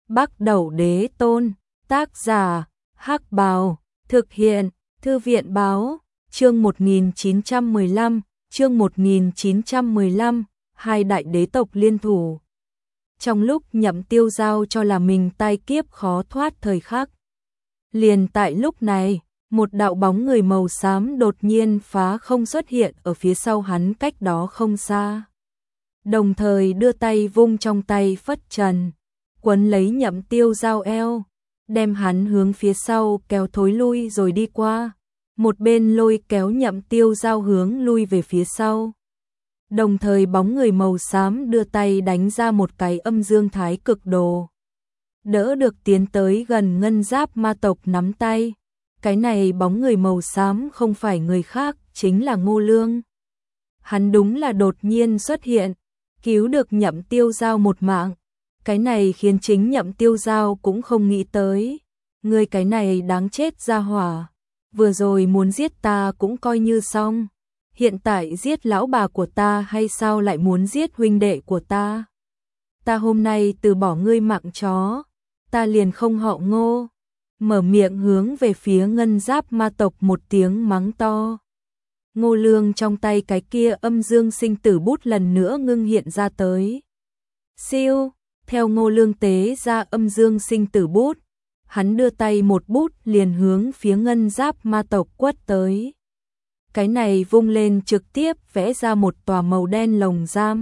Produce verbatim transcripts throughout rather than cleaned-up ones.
Bắc Đẩu Đế Tôn, tác giả, Hắc Bào, thực hiện, Thư viện báo, chương một nghìn chín trăm mười lăm, chương một nghìn chín trăm mười lăm, hai đại đế tộc liên thủ. Trong lúc Nhậm Tiêu Giao cho là mình tai kiếp khó thoát thời khắc. Liền tại lúc này, một đạo bóng người màu xám đột nhiên phá không xuất hiện ở phía sau hắn cách đó không xa. Đồng thời đưa tay vung trong tay phất trần, quấn lấy Nhậm Tiêu Giao eo, đem hắn hướng phía sau kéo thối lui rồi đi qua, một bên lôi kéo Nhậm Tiêu Giao hướng lui về phía sau. Đồng thời bóng người màu xám đưa tay đánh ra một cái âm dương thái cực đồ, đỡ được tiến tới gần ngân giáp ma tộc nắm tay. Cái này bóng người màu xám không phải người khác, chính là Ngô Lương. Hắn đúng là đột nhiên xuất hiện, cứu được Nhậm Tiêu Giao một mạng. Cái này khiến chính Nhậm Tiêu Giao cũng không nghĩ tới. Người cái này đáng chết ra hỏa. Vừa rồi muốn giết ta cũng coi như xong. Hiện tại giết lão bà của ta hay sao lại muốn giết huynh đệ của ta? Ta hôm nay từ bỏ ngươi mạng chó. Ta liền không họ Ngô. Mở miệng hướng về phía ngân giáp ma tộc một tiếng mắng to. Ngô Lương trong tay cái kia âm dương sinh tử bút lần nữa ngưng hiện ra tới. Siêu, theo Ngô Lương tế ra âm dương sinh tử bút, hắn đưa tay một bút liền hướng phía ngân giáp ma tộc quất tới. Cái này vung lên trực tiếp vẽ ra một tòa màu đen lồng giam,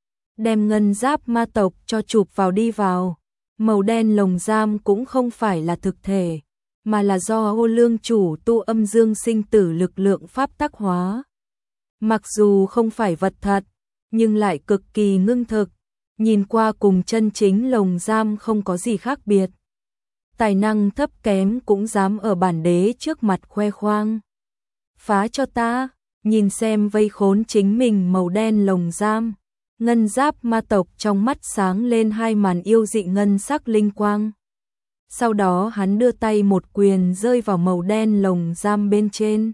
đem ngân giáp ma tộc cho chụp vào đi vào. Màu đen lồng giam cũng không phải là thực thể, mà là do Ngô Lương chủ tu âm dương sinh tử lực lượng pháp tắc hóa. Mặc dù không phải vật thật, nhưng lại cực kỳ ngưng thực, nhìn qua cùng chân chính lồng giam không có gì khác biệt. Tài năng thấp kém cũng dám ở bản đế trước mặt khoe khoang. Phá cho ta, nhìn xem vây khốn chính mình màu đen lồng giam. Ngân giáp ma tộc trong mắt sáng lên hai màn yêu dị ngân sắc linh quang. Sau đó hắn đưa tay một quyền rơi vào màu đen lồng giam bên trên.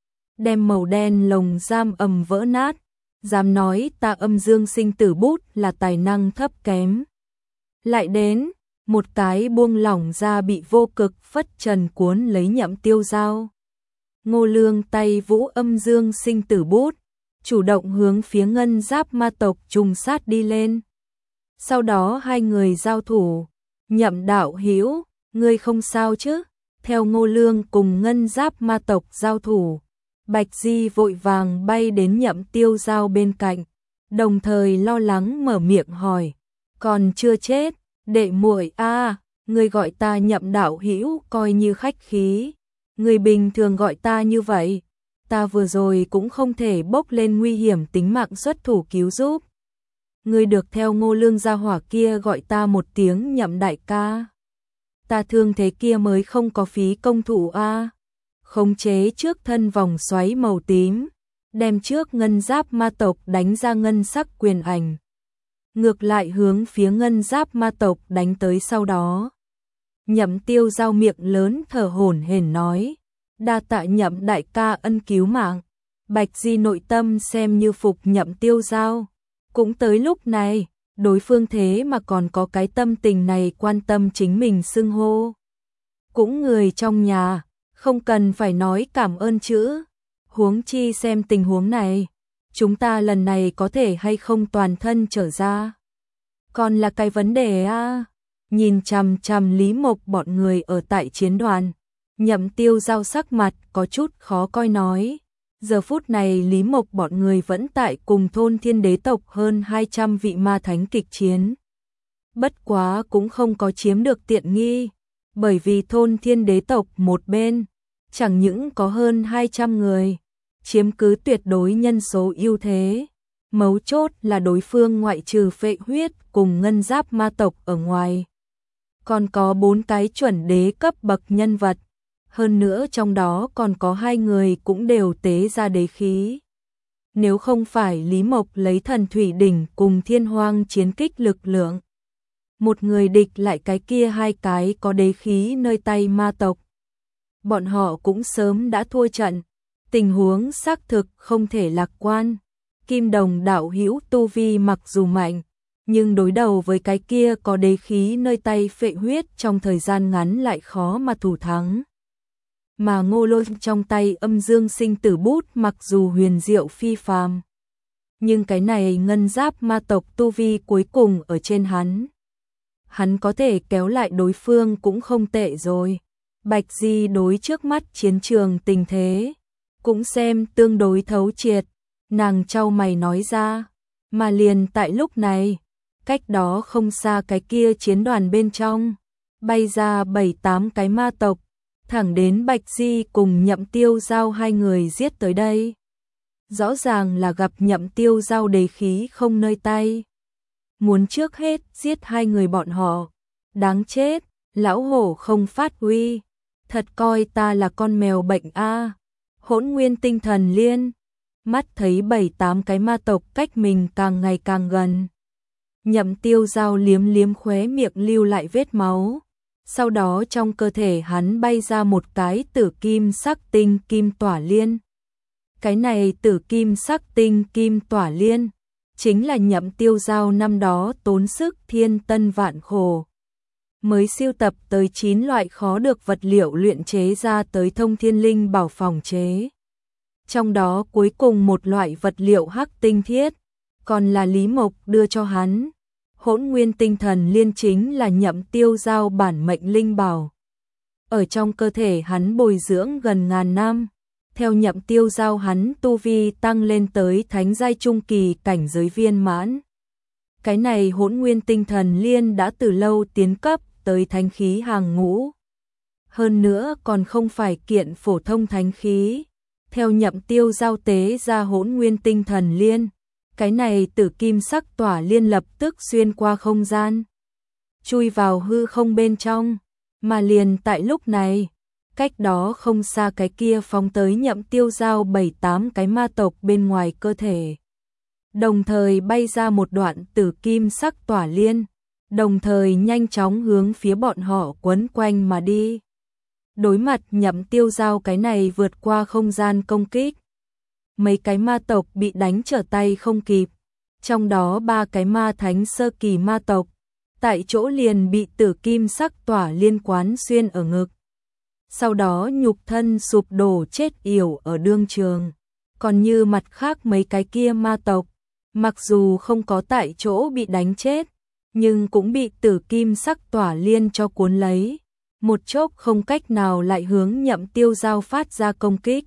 Đem màu đen lồng giam ầm vỡ nát. Dám nói ta âm dương sinh tử bút là tài năng thấp kém. Lại đến, một cái buông lỏng ra bị vô cực phất trần cuốn lấy Nhậm Tiêu Giao. Ngô Lương tay vũ âm dương sinh tử bút, chủ động hướng phía ngân giáp ma tộc trùng sát đi lên. Sau đó hai người giao thủ. Nhậm đạo hữu, ngươi không sao chứ? Theo Ngô Lương cùng ngân giáp ma tộc giao thủ, Bạch Di vội vàng bay đến Nhậm Tiêu Giao bên cạnh, đồng thời lo lắng mở miệng hỏi, còn chưa chết, đệ muội a, ngươi gọi ta Nhậm đạo hữu coi như khách khí, người bình thường gọi ta như vậy. Ta vừa rồi cũng không thể bốc lên nguy hiểm tính mạng xuất thủ cứu giúp. Ngươi được theo Ngô Lương gia hỏa kia gọi ta một tiếng Nhậm đại ca. Ta thương thế kia mới không có phí công thủ a. Khống chế trước thân vòng xoáy màu tím, đem trước ngân giáp ma tộc đánh ra ngân sắc quyền ảnh. Ngược lại hướng phía ngân giáp ma tộc đánh tới sau đó. Nhậm Tiêu Giao miệng lớn thở hổn hển nói. Đa tạ Nhậm đại ca ân cứu mạng. Bạch Di nội tâm xem như phục Nhậm Tiêu Giao. Cũng tới lúc này, đối phương thế mà còn có cái tâm tình này quan tâm chính mình xưng hô. Cũng người trong nhà, không cần phải nói cảm ơn chữ. Huống chi xem tình huống này, chúng ta lần này có thể hay không toàn thân trở ra. Còn là cái vấn đề a. Nhìn chằm chằm Lý Mộc bọn người ở tại chiến đoàn. Nhậm Tiêu Giao sắc mặt có chút khó coi nói. Giờ phút này Lý Mộc bọn người vẫn tại cùng thôn thiên đế tộc hơn hai trăm vị ma thánh kịch chiến. Bất quá cũng không có chiếm được tiện nghi. Bởi vì thôn thiên đế tộc một bên, chẳng những có hơn hai trăm người, chiếm cứ tuyệt đối nhân số ưu thế. Mấu chốt là đối phương ngoại trừ phệ huyết cùng ngân giáp ma tộc ở ngoài. Còn có bốn cái chuẩn đế cấp bậc nhân vật. Hơn nữa trong đó còn có hai người cũng đều tế ra đế khí. Nếu không phải Lý Mộc lấy thần thủy đỉnh cùng thiên hoang chiến kích lực lượng, một người địch lại cái kia hai cái có đế khí nơi tay ma tộc, bọn họ cũng sớm đã thua trận. Tình huống xác thực không thể lạc quan. Kim Đồng đạo hữu tu vi mặc dù mạnh, Nhưng đối đầu với cái kia có đế khí nơi tay phệ huyết trong thời gian ngắn lại khó mà thủ thắng. Mà Ngô Lôi trong tay âm dương sinh tử bút mặc dù huyền diệu phi phàm, nhưng cái này ngân giáp ma tộc tu vi cuối cùng ở trên hắn. Hắn có thể kéo lại đối phương cũng không tệ rồi. Bạch Di đối trước mắt chiến trường tình thế, cũng xem tương đối thấu triệt, nàng chau mày nói ra, mà liền tại lúc này, cách đó không xa cái kia chiến đoàn bên trong, bay ra bảy tám cái ma tộc, thẳng đến Bạch Di cùng Nhậm Tiêu Giao hai người giết tới đây. Rõ ràng là gặp Nhậm Tiêu Giao đế khí không nơi tay. Muốn trước hết giết hai người bọn họ. Đáng chết, lão hổ không phát uy. Thật coi ta là con mèo bệnh a. Hỗn Nguyên Tinh Thần Liên. Mắt thấy bảy tám cái ma tộc cách mình càng ngày càng gần. Nhậm Tiêu Giao liếm liếm khóe miệng lưu lại vết máu. Sau đó trong cơ thể hắn bay ra một cái tử kim sắc tinh kim tỏa liên. Cái này tử kim sắc tinh kim tỏa liên, chính là Nhậm Tiêu Giao năm đó tốn sức thiên tân vạn khổ. Mới siêu tập tới chín loại khó được vật liệu luyện chế ra tới thông thiên linh bảo phòng chế. Trong đó cuối cùng một loại vật liệu hắc tinh thiết, còn là Lý Mộc đưa cho hắn. Hỗn Nguyên Tinh Thần Liên chính là Nhậm Tiêu Giao bản mệnh linh bảo. Ở trong cơ thể hắn bồi dưỡng gần ngàn năm. Theo Nhậm Tiêu Giao hắn tu vi tăng lên tới thánh giai trung kỳ cảnh giới viên mãn. Cái này Hỗn Nguyên Tinh Thần Liên đã từ lâu tiến cấp tới thánh khí hàng ngũ. Hơn nữa còn không phải kiện phổ thông thánh khí. Theo Nhậm Tiêu Giao tế ra Hỗn Nguyên Tinh Thần Liên, cái này tử kim sắc tỏa liên lập tức xuyên qua không gian, chui vào hư không bên trong, mà liền tại lúc này, cách đó không xa cái kia phóng tới Nhậm Tiêu Giao bảy tám cái ma tộc bên ngoài cơ thể. Đồng thời bay ra một đoạn tử kim sắc tỏa liên, đồng thời nhanh chóng hướng phía bọn họ quấn quanh mà đi. Đối mặt Nhậm Tiêu Giao cái này vượt qua không gian công kích. Mấy cái ma tộc bị đánh trở tay không kịp, trong đó ba cái ma thánh sơ kỳ ma tộc, tại chỗ liền bị tử kim sắc tỏa liên quán xuyên ở ngực. Sau đó nhục thân sụp đổ chết yểu ở đương trường. Còn như mặt khác mấy cái kia ma tộc, mặc dù không có tại chỗ bị đánh chết, nhưng cũng bị tử kim sắc tỏa liên cho cuốn lấy. Một chốc không cách nào lại hướng Nhậm Tiêu Giao phát ra công kích.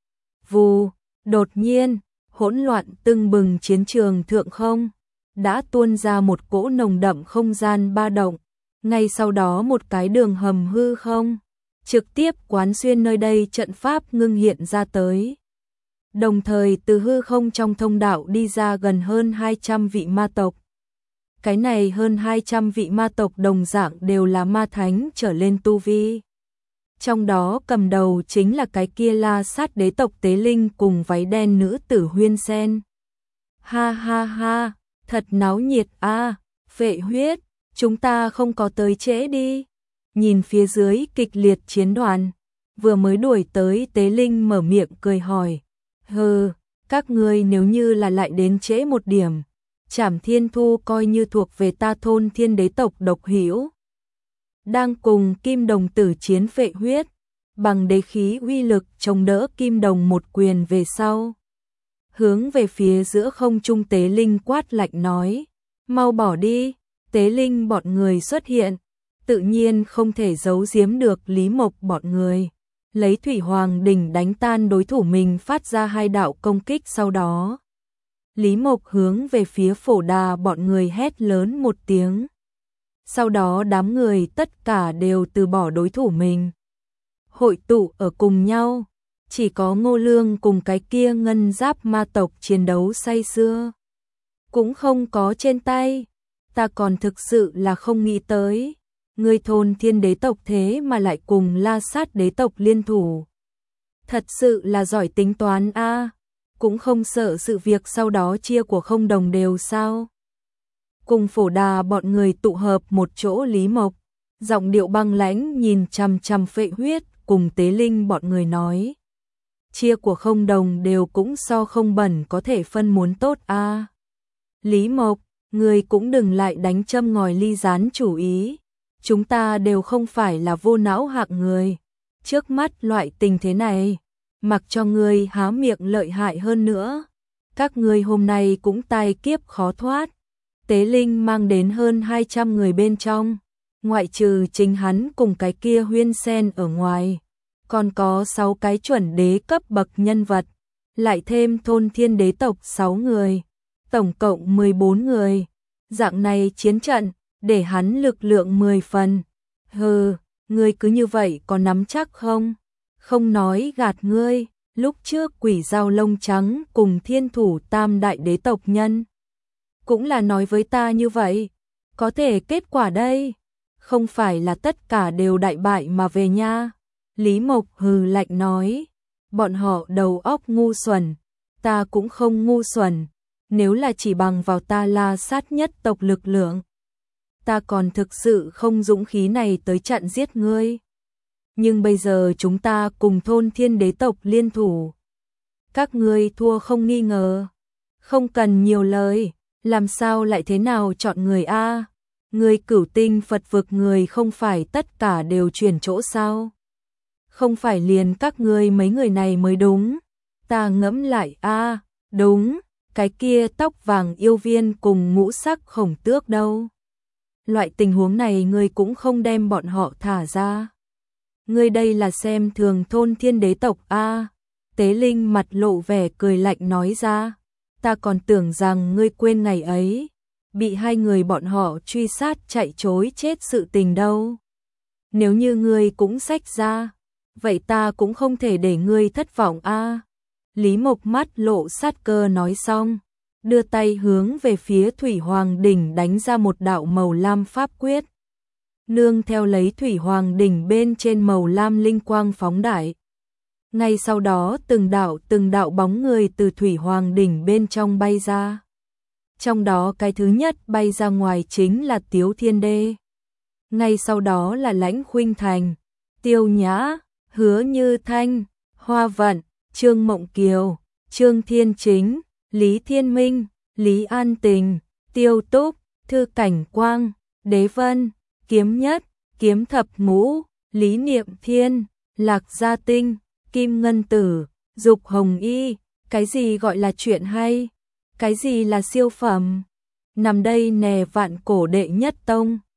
Vù, đột nhiên, hỗn loạn tưng bừng chiến trường thượng không, đã tuôn ra một cỗ nồng đậm không gian ba động. Ngay sau đó một cái đường hầm hư không, trực tiếp quán xuyên nơi đây trận pháp ngưng hiện ra tới. Đồng thời từ hư không trong thông đạo đi ra gần hơn hai trăm vị ma tộc. Cái này hơn hai trăm vị ma tộc đồng dạng đều là ma thánh trở lên tu vi. Trong đó cầm đầu chính là cái kia La Sát đế tộc Tế Linh cùng váy đen nữ tử Huyên Sen. Ha ha ha, thật náo nhiệt a, à, phệ huyết, chúng ta không có tới trễ đi. Nhìn phía dưới kịch liệt chiến đoàn, vừa mới đuổi tới Tế Linh mở miệng cười hỏi. Hừ, các ngươi nếu như là lại đến trễ một điểm, Trảm Thiên Thu coi như thuộc về ta thôn thiên đế tộc độc hữu. Đang cùng kim đồng tử chiến phệ huyết, bằng đế khí uy lực chống đỡ kim đồng một quyền về sau. Hướng về phía giữa không trung Tế Linh quát lạnh nói, mau bỏ đi. Tế Linh bọn người xuất hiện, tự nhiên không thể giấu giếm được Lý Mộc bọn người. Lấy Thủy Hoàng đỉnh đánh tan đối thủ mình phát ra hai đạo công kích sau đó. Lý Mộc hướng về phía Phổ Đà bọn người hét lớn một tiếng. Sau đó đám người tất cả đều từ bỏ đối thủ mình. Hội tụ ở cùng nhau, chỉ có Ngô Lương cùng cái kia ngân giáp ma tộc chiến đấu say sưa. Cũng không có trên tay, ta còn thực sự là không nghĩ tới. Người thôn thiên đế tộc thế mà lại cùng La Sát đế tộc liên thủ. Thật sự là giỏi tính toán a, à, cũng không sợ sự việc sau đó chia của không đồng đều sao. Cùng Phổ Đà bọn người tụ hợp một chỗ Lý Mộc, giọng điệu băng lãnh nhìn chằm chằm phệ huyết cùng Tế Linh bọn người nói. Chia của không đồng đều cũng so không bẩn có thể phân muốn tốt a. À. Lý Mộc, Ngươi cũng đừng lại đánh châm ngòi ly gián chủ ý. Chúng ta đều không phải là vô não hạng người. Trước mắt loại tình thế này, mặc cho ngươi há miệng lợi hại hơn nữa, các ngươi hôm nay cũng tai kiếp khó thoát. Tế Linh mang đến hơn hai trăm người bên trong, ngoại trừ chính hắn cùng cái kia Huyên Sen ở ngoài, còn có sáu cái chuẩn đế cấp bậc nhân vật, lại thêm thôn thiên đế tộc sáu người, tổng cộng mười bốn người. Dạng này chiến trận, để hắn lực lượng mười phần. Hừ, ngươi cứ như vậy có nắm chắc không? Không nói gạt ngươi, lúc trước Quỷ Dao Lông Trắng cùng Thiên Thủ Tam đại đế tộc nhân cũng là nói với ta như vậy. Có thể kết quả đây, không phải là tất cả đều đại bại mà về nha. Lý Mộc hừ lạnh nói, bọn họ đầu óc ngu xuẩn, ta cũng không ngu xuẩn, nếu là chỉ bằng vào ta La Sát nhất tộc lực lượng, ta còn thực sự không dũng khí này tới chặn giết ngươi. Nhưng bây giờ chúng ta cùng thôn thiên đế tộc liên thủ, các ngươi thua không nghi ngờ. Không cần nhiều lời, làm sao lại thế nào chọn người a? Ngươi Cửu Tinh Phật vực người không phải tất cả đều chuyển chỗ sao? Không phải liền các ngươi mấy người này mới đúng. Ta ngẫm lại a, đúng, cái kia tóc vàng yêu viên cùng ngũ sắc khổng tước đâu? Loại tình huống này ngươi cũng không đem bọn họ thả ra. Ngươi đây là xem thường thôn thiên đế tộc a? Tế Linh mặt lộ vẻ cười lạnh nói ra, ta còn tưởng rằng ngươi quên ngày ấy, bị hai người bọn họ truy sát chạy trối chết sự tình đâu. Nếu như ngươi cũng xách ra, vậy ta cũng không thể để ngươi thất vọng a. Lý Mộc mắt lộ sát cơ nói xong, đưa tay hướng về phía Thủy Hoàng đỉnh đánh ra một đạo màu lam pháp quyết. Nương theo lấy Thủy Hoàng đỉnh bên trên màu lam linh quang phóng đại. Ngay sau đó từng đạo từng đạo bóng người từ Thủy Hoàng đỉnh bên trong bay ra. Trong đó cái thứ nhất bay ra ngoài chính là Tiếu Thiên Đê. Ngay sau đó là Lãnh Khuynh Thành, Tiêu Nhã, Hứa Như Thanh, Hoa Vận, Trương Mộng Kiều, Trương Thiên Chính, Lý Thiên Minh, Lý An Tình, Tiêu Túc, Thư Cảnh Quang, Đế Vân, Kiếm Nhất, Kiếm Thập Ngũ, Lý Niệm Thiên, Lạc Gia Tinh, Kim Ngân Tử, Dục Hồng Y. Cái gì gọi là chuyện hay? Cái gì là siêu phẩm? Nằm đây nè vạn cổ đệ nhất tông.